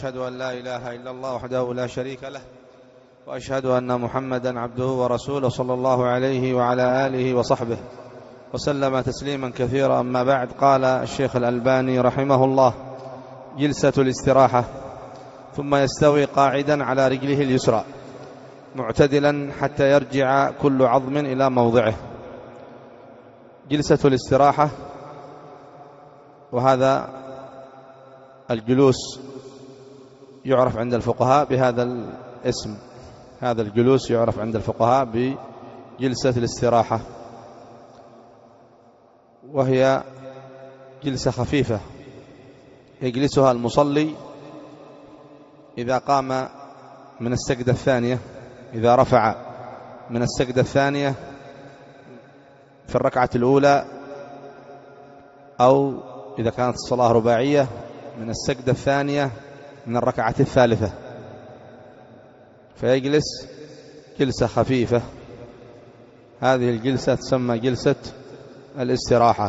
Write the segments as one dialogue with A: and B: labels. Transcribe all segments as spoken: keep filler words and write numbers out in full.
A: وأشهد أن لا إله إلا الله وحده لا شريك له، وأشهد أن محمدا عبده ورسوله صلى الله عليه وعلى آله وصحبه وسلم تسليما كثيرا. أما بعد، قال الشيخ الألباني رحمه الله: جلسة الاستراحة. ثم يستوي قاعدا على رجله اليسرى معتدلا حتى يرجع كل عظم إلى موضعه. جلسة الاستراحة، وهذا الجلوس يعرف عند الفقهاء بهذا الاسم. هذا الجلوس يعرف عند الفقهاء بجلسة الاستراحة، وهي جلسة خفيفة يجلسها المصلي إذا قام من السجدة الثانية، إذا رفع من السجدة الثانية في الركعة الأولى، أو إذا كانت الصلاة رباعية من السجدة الثانية من الركعة الثالثة، فيجلس جلسة خفيفة. هذه الجلسة تسمى جلسة الاستراحة.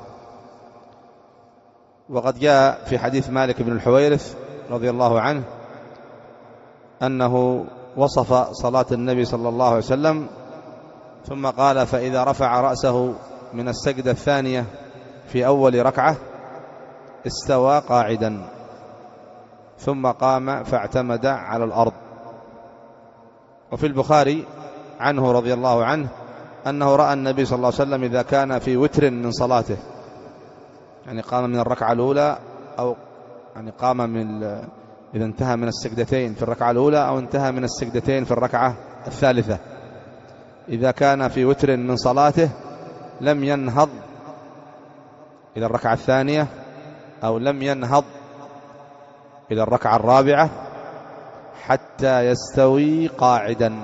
A: وقد جاء في حديث مالك بن الحويرث رضي الله عنه أنه وصف صلاة النبي صلى الله عليه وسلم ثم قال: فإذا رفع رأسه من السجدة الثانية في أول ركعة استوى قاعدا ثم قام فاعتمد على الأرض. وفي البخاري عنه رضي الله عنه أنه رأى النبي صلى الله عليه وسلم إذا كان في وتر من صلاته، يعني قام من الركعة الأولى، أو يعني قام من إذا انتهى من السجدتين في الركعة الأولى أو انتهى من السجدتين في الركعة الثالثة، إذا كان في وتر من صلاته لم ينهض إلى الركعة الثانية، أو لم ينهض إلى الركعة الرابعة حتى يستوي قاعدا،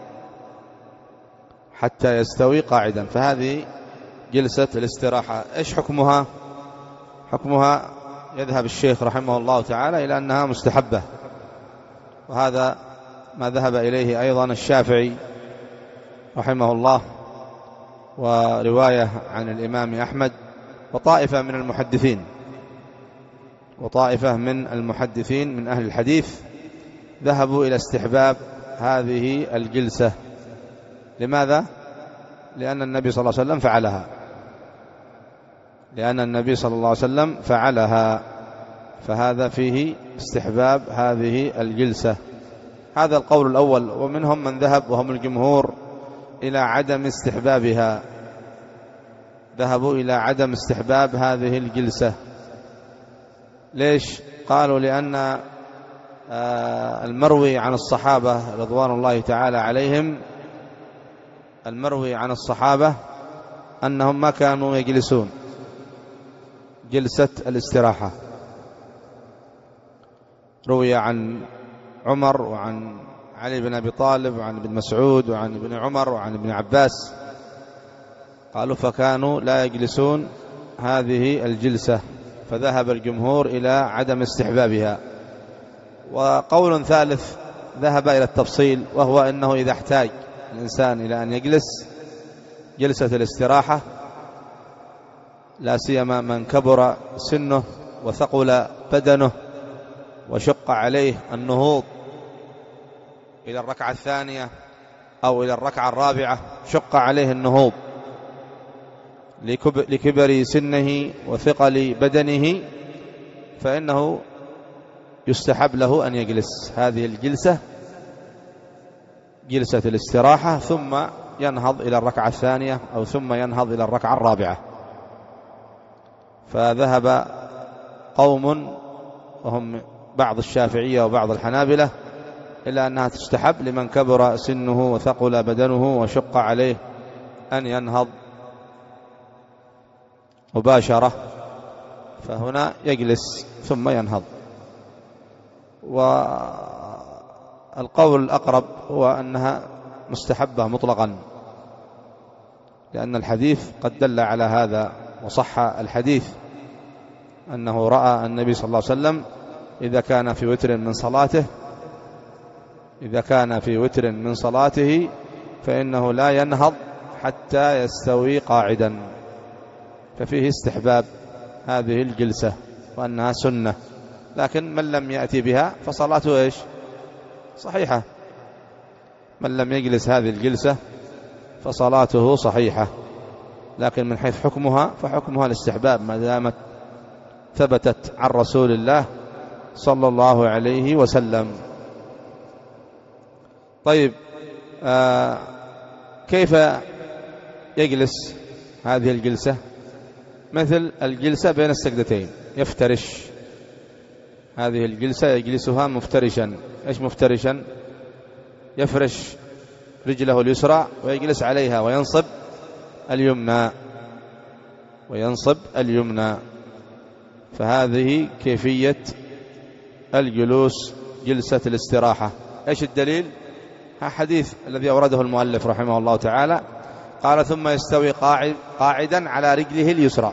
A: حتى يستوي قاعدا. فهذه جلسة الاستراحة. إيش حكمها؟ حكمها يذهب الشيخ رحمه الله تعالى إلى أنها مستحبة، وهذا ما ذهب إليه أيضا الشافعي رحمه الله، ورواية عن الإمام أحمد وطائفة من المحدثين وطائفة من المحدثين من أهل الحديث ذهبوا إلى استحباب هذه الجلسة. لماذا؟ لأن النبي صلى الله عليه وسلم فعلها لأن النبي صلى الله عليه وسلم فعلها فهذا فيه استحباب هذه الجلسة. هذا القول الأول. ومنهم من ذهب وهم الجمهور إلى عدم استحبابها، ذهبوا إلى عدم استحباب هذه الجلسة. ليش؟ قالوا لأن المروي عن الصحابة رضوان الله تعالى عليهم المروي عن الصحابة أنهم ما كانوا يجلسون جلسة الاستراحة. روي عن عمر وعن علي بن أبي طالب وعن ابن مسعود وعن ابن عمر وعن ابن عباس، قالوا فكانوا لا يجلسون هذه الجلسة، فذهب الجمهور إلى عدم استحبابها. وقول ثالث ذهب إلى التفصيل، وهو أنه إذا احتاج الإنسان إلى أن يجلس جلسة الاستراحة، لا سيما من كبر سنه وثقل بدنه وشق عليه النهوض إلى الركعة الثانية أو إلى الركعة الرابعة، شق عليه النهوض لكبر سنه وثقل بدنه، فإنه يستحب له أن يجلس هذه الجلسة جلسة الاستراحة، ثم ينهض إلى الركعة الثانية أو ثم ينهض إلى الركعة الرابعة. فذهب قوم وهم بعض الشافعية وبعض الحنابلة إلى أنها تستحب لمن كبر سنه وثقل بدنه وشق عليه أن ينهض مباشرة، فهنا يجلس ثم ينهض. والقول الأقرب هو أنها مستحبة مطلقا، لأن الحديث قد دل على هذا، وصح الحديث أنه رأى النبي صلى الله عليه وسلم إذا كان في وتر من صلاته إذا كان في وتر من صلاته فإنه لا ينهض حتى يستوي قاعدا، ففيه استحباب هذه الجلسة وأنها سنة. لكن من لم يأتي بها فصلاته إيش؟ صحيحة. من لم يجلس هذه الجلسة فصلاته صحيحة. لكن من حيث حكمها فحكمها الاستحباب ما دامت ثبتت عن رسول الله صلى الله عليه وسلم. طيب آه كيف يجلس هذه الجلسة؟ مثل الجلسة بين السجدتين، يفترش. هذه الجلسة يجلسها مفترشا. إيش مفترشا؟ يفرش رجله اليسرى ويجلس عليها وينصب اليمنى وينصب اليمنى. فهذه كيفية الجلوس جلسة الاستراحة. إيش الدليل؟ ها حديث الذي أورده المؤلف رحمه الله تعالى، قال ثم يستوي قاعد قاعدا على رجله اليسرى.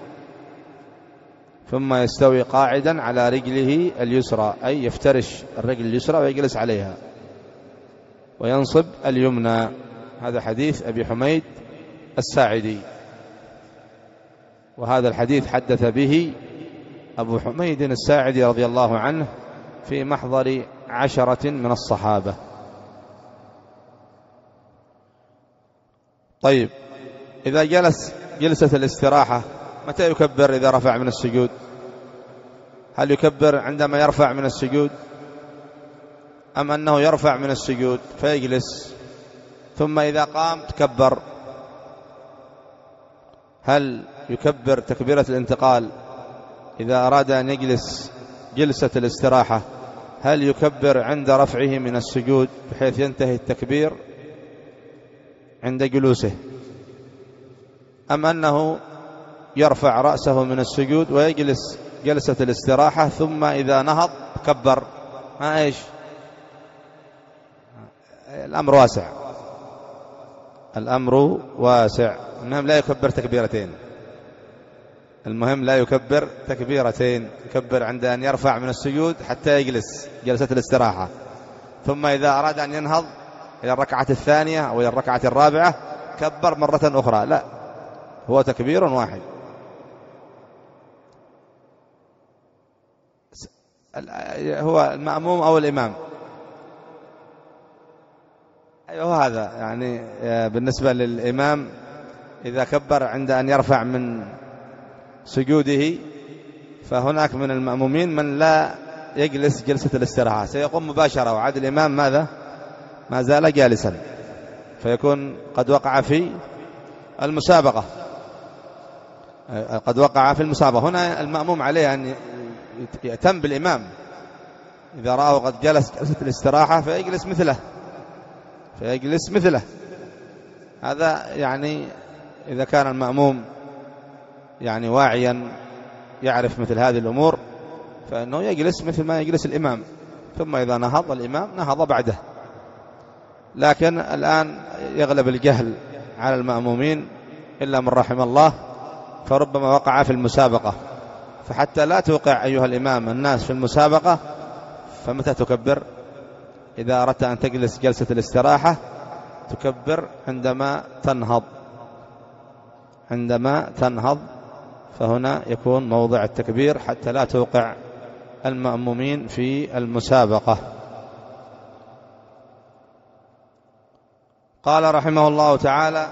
A: ثم يستوي قاعدا على رجله اليسرى، أي يفترش الرجل اليسرى ويجلس عليها وينصب اليمنى. هذا حديث أبي حميد الساعدي، وهذا الحديث حدث به أبو حميد الساعدي رضي الله عنه في محضر عشرة من الصحابة. طيب إذا جلس جلسة الاستراحة متى يكبر إذا رفع من السجود؟ هل يكبر عندما يرفع من السجود، أم أنه يرفع من السجود فيجلس ثم إذا قام تكبر؟ هل يكبر تكبيرة الانتقال إذا أراد أن يجلس جلسة الاستراحة؟ هل يكبر عند رفعه من السجود بحيث ينتهي التكبير عند جلوسه، أم أنه يرفع رأسه من السجود ويجلس جلسة الاستراحة ثم إذا نهض كبر؟ ما إيش الأمر واسع. الأمر واسع. المهم لا يكبر تكبيرتين. المهم لا يكبر تكبيرتين. يكبر عند أن يرفع من السجود حتى يجلس جلسة الاستراحة، ثم إذا أراد أن ينهض إلى الركعة الثانية أو إلى الركعة الرابعة كبر مرة أخرى. لا، هو تكبير واحد. هو المأموم أو الإمام؟ أيوه هذا يعني بالنسبة للإمام إذا كبر عند أن يرفع من سجوده فهناك من المأمومين من لا يجلس جلسة الاستراحة، سيقوم مباشرة وعاد الإمام ماذا؟ ما زال جالسا، فيكون قد وقع في المسابقة قد وقع في المسابقة. هنا المأموم عليه أن يأتم بالإمام، إذا رأى قد جلس جلسة الاستراحة فيجلس مثله فيجلس مثله هذا يعني إذا كان المأموم يعني واعيا يعرف مثل هذه الأمور فإنه يجلس مثل ما يجلس الإمام، ثم إذا نهض الإمام نهض بعده. لكن الآن يغلب الجهل على المأمومين إلا من رحم الله، فربما وقع في المسابقة. فحتى لا توقع أيها الإمام الناس في المسابقة، فمتى تكبر؟ إذا أردت أن تجلس جلسة الاستراحة تكبر عندما تنهض عندما تنهض فهنا يكون موضع التكبير حتى لا توقع المأمومين في المسابقة. قال رحمه الله تعالى: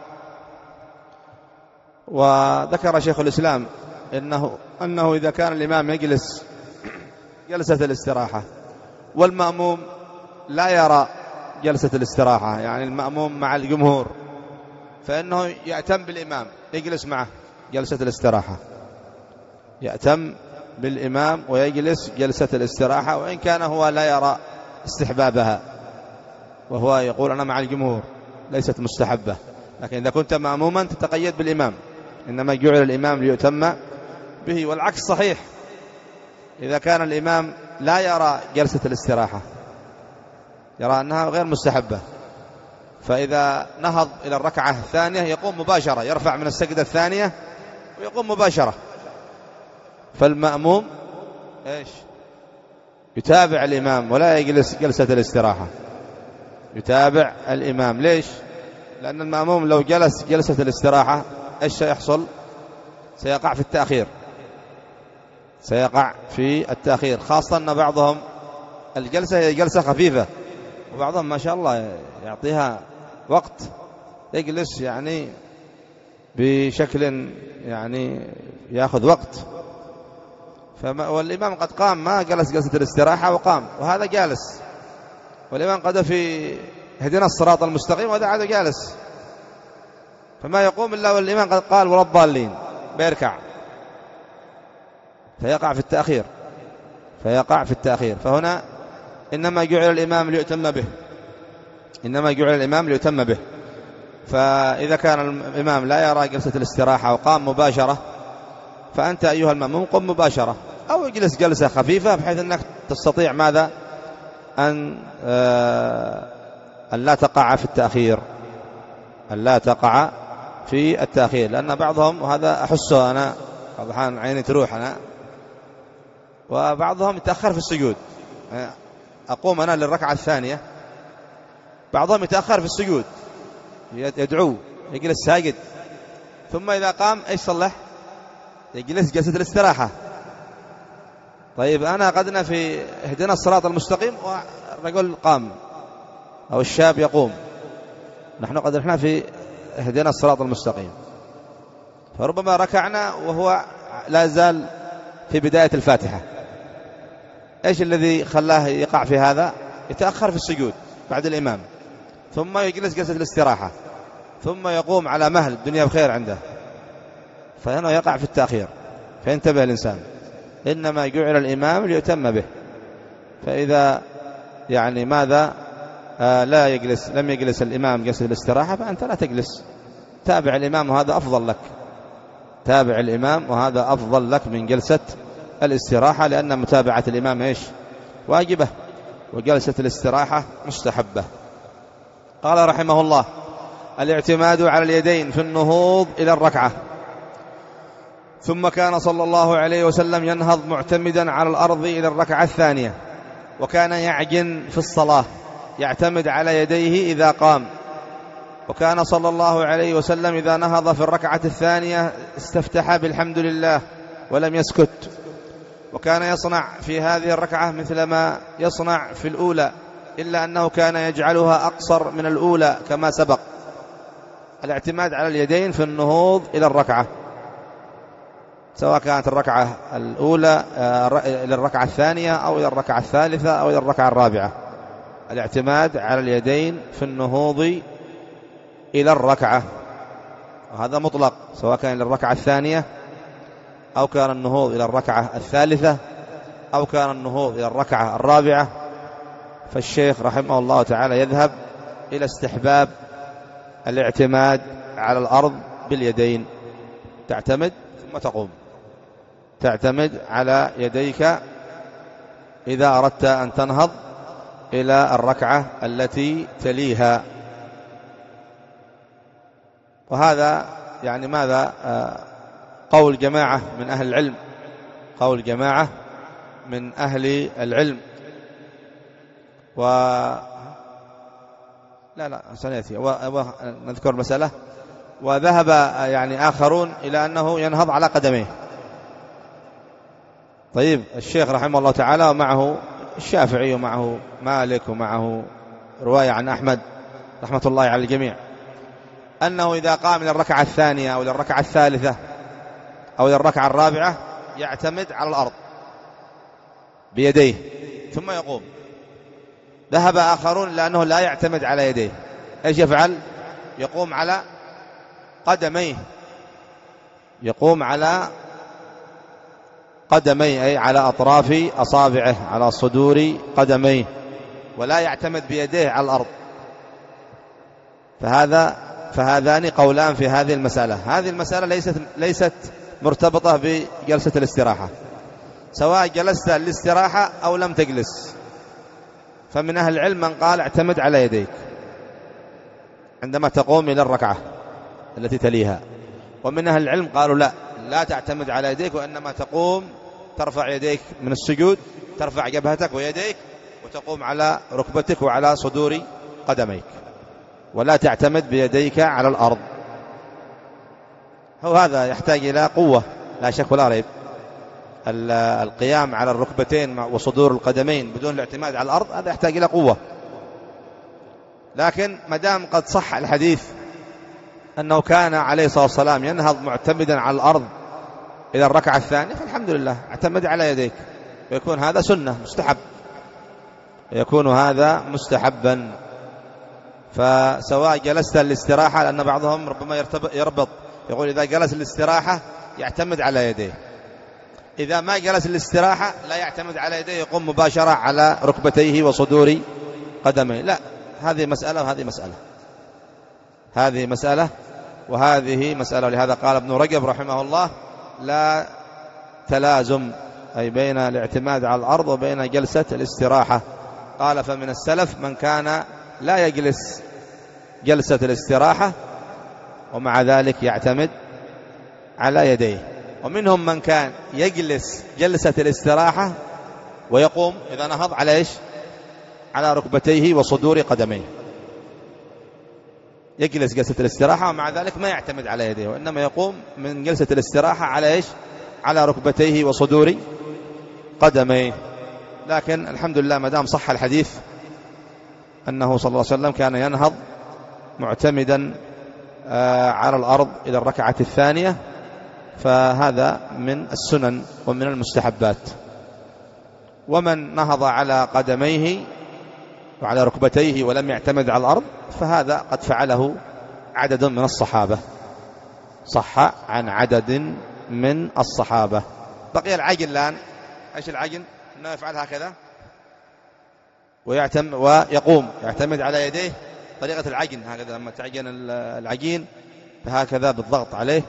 A: وذكر شيخ الإسلام إنه, أنه إذا كان الإمام يجلس جلسة الاستراحة والمأموم لا يرى جلسة الاستراحة، يعني المأموم مع الجمهور، فإنه يأتم بالإمام يجلس معه جلسة الاستراحة، يأتم بالإمام ويجلس جلسة الاستراحة، وإن كان هو لا يرى استحبابها، وهو يقول أنا مع الجمهور ليست مستحبة. لكن إذا كنت مأموما تتقيد بالإمام، إنما جعل الإمام ليؤتم به. والعكس صحيح، إذا كان الإمام لا يرى جلسة الاستراحة، يرى أنها غير مستحبة، فإذا نهض إلى الركعة الثانية يقوم مباشرة، يرفع من السجدة الثانية ويقوم مباشرة. فالمأموم إيش؟ يتابع الإمام ولا يجلس جلسة الاستراحة، يتابع الإمام. ليش؟ لأن المأموم لو جلس جلسة الاستراحة إيش سيحصل؟ سيقع في التأخير سيقع في التأخير، خاصة أن بعضهم الجلسة هي جلسة خفيفة، وبعضهم ما شاء الله يعطيها وقت، يجلس يعني بشكل يعني يأخذ وقت. فما والإمام قد قام، ما جلس جلسة الاستراحة وقام، وهذا جالس، والإمام قد في اهدنا الصراط المستقيم وهذا عاد جالس، فما يقوم إلا والإمام قد قال ولا الضالين بيركع، فيقع في التأخير فيقع في التأخير فهنا إنما جعل الإمام ليؤتم به، إنما جعل الإمام ليؤتم به. فإذا كان الإمام لا يرى جلسة الاستراحة وقام مباشرة، فأنت أيها المأموم قم مباشرة، أو اجلس جلسة خفيفة بحيث أنك تستطيع ماذا أن آه أن لا تقع في التأخير، أن لا تقع في التأخير. لأن بعضهم، وهذا أحسه أنا بعض الأحيان عيني تروح أنا، وبعضهم يتأخر في السجود، أقوم أنا للركعة الثانية، بعضهم يتأخر في السجود يدعو يجلس ساجد، ثم إذا قام إيش صلح؟ يجلس جلسة الاستراحة. طيب أنا قدنا في اهدنا الصراط المستقيم والرجل قام أو الشاب يقوم، نحن قد نحن في اهدنا الصراط المستقيم، فربما ركعنا وهو لا زال في بداية الفاتحة. إيش الذي خلاه يقع في هذا؟ يتأخر في السجود بعد الإمام، ثم يجلس جلسة الاستراحة، ثم يقوم على مهل، الدنيا بخير عنده، فهنا يقع في التأخير. فينتبه الإنسان، إنما جعل الإمام ليؤتم به، فإذا يعني ماذا آه لا يجلس لم يجلس الإمام جلسة الاستراحة، فأنت لا تجلس، تابع الإمام وهذا أفضل لك، تابع الإمام وهذا أفضل لك من جلسة الاستراحة، لأن متابعة الإمام إيش؟ واجبة، وجلسة الاستراحة مستحبة. قال رحمه الله: الاعتماد على اليدين في النهوض إلى الركعة. ثم كان صلى الله عليه وسلم ينهض معتمدا على الأرض إلى الركعة الثانية، وكان يعجن في الصلاة يعتمد على يديه إذا قام. وكان صلى الله عليه وسلم إذا نهض في الركعة الثانية استفتح بالحمد لله ولم يسكت، وكان يصنع في هذه الركعة مثل ما يصنع في الأولى، إلا أنه كان يجعلها أقصر من الأولى كما سبق. الاعتماد على اليدين في النهوض إلى الركعة، سواء كانت الركعة الأولى إلى الركعة الثانية أو إلى الركعة الثالثة أو إلى الركعة الرابعة، الاعتماد على اليدين في النهوض إلى الركعة، وهذا مطلق، سواء كان إلى الركعة الثانية أو كان النهوض إلى الركعة الثالثة أو كان النهوض إلى الركعة الرابعة. فالشيخ رحمه الله تعالى يذهب إلى استحباب الاعتماد على الأرض باليدين، تعتمد ثم تقوم، تعتمد على يديك إذا أردت أن تنهض إلى الركعة التي تليها. وهذا يعني ماذا قول جماعة من أهل العلم، قول جماعة من أهل العلم. و لا لا سنأتي ونذكر مسألة. وذهب يعني آخرون إلى أنه ينهض على قدميه. طيب الشيخ رحمه الله تعالى ومعه الشافعي ومعه مالك ومعه رواية عن أحمد رحمة الله على الجميع، أنه إذا قام إلى الركعة الثانية أو إلى الركعة الثالثة أو إلى الركعة الرابعة يعتمد على الأرض بيديه ثم يقوم. ذهب آخرون لأنه لا يعتمد على يديه، إيش يفعل؟ يقوم على قدميه، يقوم على قدميه أي على أطراف أصابعه، على صدور قدميه، ولا يعتمد بيديه على الأرض. فهذا فهذان قولان في هذه المسألة. هذه المسألة ليست ليست مرتبطة بجلسة الاستراحة، سواء جلست الاستراحة أو لم تجلس. فمن أهل العلم من قال اعتمد على يديك عندما تقوم إلى الركعة التي تليها، ومن أهل العلم قالوا لا لا تعتمد على يديك، وإنما تقوم ترفع يديك من السجود، ترفع جبهتك ويديك وتقوم على ركبتك وعلى صدور قدميك، ولا تعتمد بيديك على الأرض. هو هذا يحتاج إلى قوة لا شك ولا ريب، القيام على الركبتين وصدور القدمين بدون الاعتماد على الأرض هذا يحتاج إلى قوة. لكن مدام قد صح الحديث أنه كان عليه الصلاة والسلام ينهض معتمدا على الأرض إلى الركعة الثانية فالحمد لله، اعتمد على يديك، ويكون هذا سنة مستحب، يكون هذا مستحبا. فسواء جلست للاستراحة، لأن بعضهم ربما يربط يقول إذا جلس للاستراحة يعتمد على يديه، إذا ما جلس للاستراحة لا يعتمد على يديه، يقوم مباشرة على ركبتيه وصدور قدميه. لا، هذه مسألة وهذه مسألة، هذه مسألة وهذه مسألة. لهذا قال ابن رجب رحمه الله لا تلازم أي بين الاعتماد على الأرض وبين جلسة الاستراحة. قال فمن السلف من كان لا يجلس جلسة الاستراحة ومع ذلك يعتمد على يديه، ومنهم من كان يجلس جلسة الاستراحة ويقوم إذا نهض على إيش؟ على ركبتيه وصدور قدميه، يجلس جلسة الاستراحة ومع ذلك ما يعتمد على يديه، وإنما يقوم من جلسة الاستراحة على إيش؟ على ركبتيه وصدور قدميه. لكن الحمد لله ما دام صح الحديث أنه صلى الله عليه وسلم كان ينهض معتمدا على الأرض إلى الركعة الثانية، فهذا من السنن ومن المستحبات. ومن نهض على قدميه وعلى ركبتيه ولم يعتمد على الأرض فهذا قد فعله عدد من الصحابة، صح عن عدد من الصحابة. بقي العجن الآن. إيش العجن؟ أنه يفعل هكذا ويعتم ويقوم يعتمد على يديه، طريقة العجن هكذا، لما تعجن العجين فهكذا بالضغط عليه،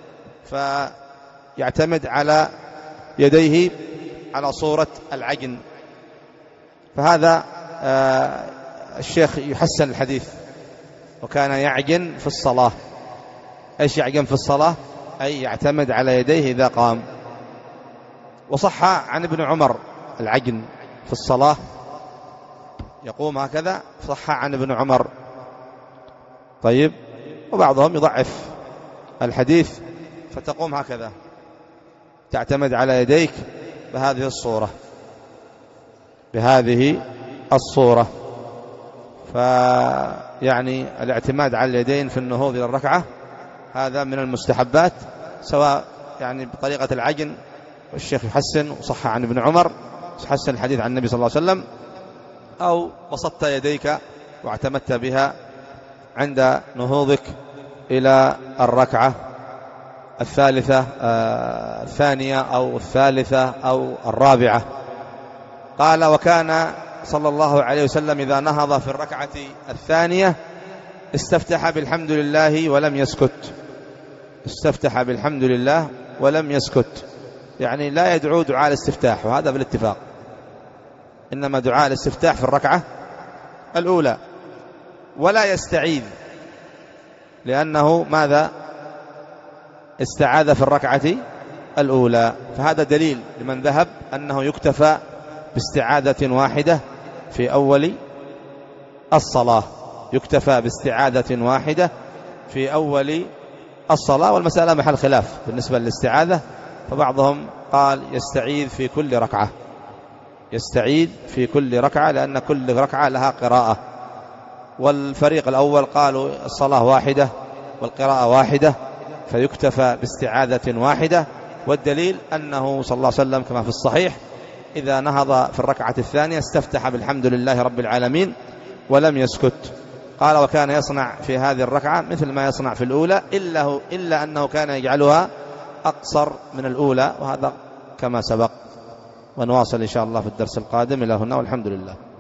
A: فيعتمد على يديه على صورة العجن. فهذا آه الشيخ يحسن الحديث، وكان يعجن في الصلاة. إيش يعجن في الصلاة؟ أي يعتمد على يديه إذا قام. وصح عن ابن عمر العجن في الصلاة، يقوم هكذا، صح عن ابن عمر. طيب، وبعضهم يضعف الحديث فتقوم هكذا، تعتمد على يديك بهذه الصورة، بهذه الصورة. فيعني الاعتماد على اليدين في النهوض إلى الركعة هذا من المستحبات، سواء يعني بطريقة العجن، والشيخ يحسن وصح عن ابن عمر، حسن الحديث عن النبي صلى الله عليه وسلم، أو بسطت يديك واعتمدت بها عند نهوضك إلى الركعة الثالثة آه الثانية أو الثالثة أو الرابعة. قال وكان صلى الله عليه وسلم إذا نهض في الركعة الثانية استفتح بالحمد لله ولم يسكت، استفتح بالحمد لله ولم يسكت، يعني لا يدعو دعاء الاستفتاح، وهذا بالاتفاق، إنما دعاء الاستفتاح في الركعة الأولى. ولا يستعيذ، لأنه ماذا؟ استعاذ في الركعة الأولى. فهذا دليل لمن ذهب أنه يكتفى باستعاذة واحدة في أول الصلاة، يكتفى باستعاذة واحدة في أول الصلاة. والمسألة محل خلاف بالنسبة للاستعاذة، فبعضهم قال يستعيذ في كل ركعة، يستعيذ في كل ركعة، لأن كل ركعة لها قراءة. والفريق الأول قالوا الصلاة واحدة والقراءة واحدة، فيكتفى باستعاذة واحدة. والدليل أنه صلى الله عليه وسلم كما في الصحيح إذا نهض في الركعة الثانية استفتح بالحمد لله رب العالمين ولم يسكت. قال وكان يصنع في هذه الركعة مثل ما يصنع في الأولى، إلا, هو إلا أنه كان يجعلها أقصر من الأولى، وهذا كما سبق. ونواصل إن شاء الله في الدرس القادم. إلى هنا والحمد لله.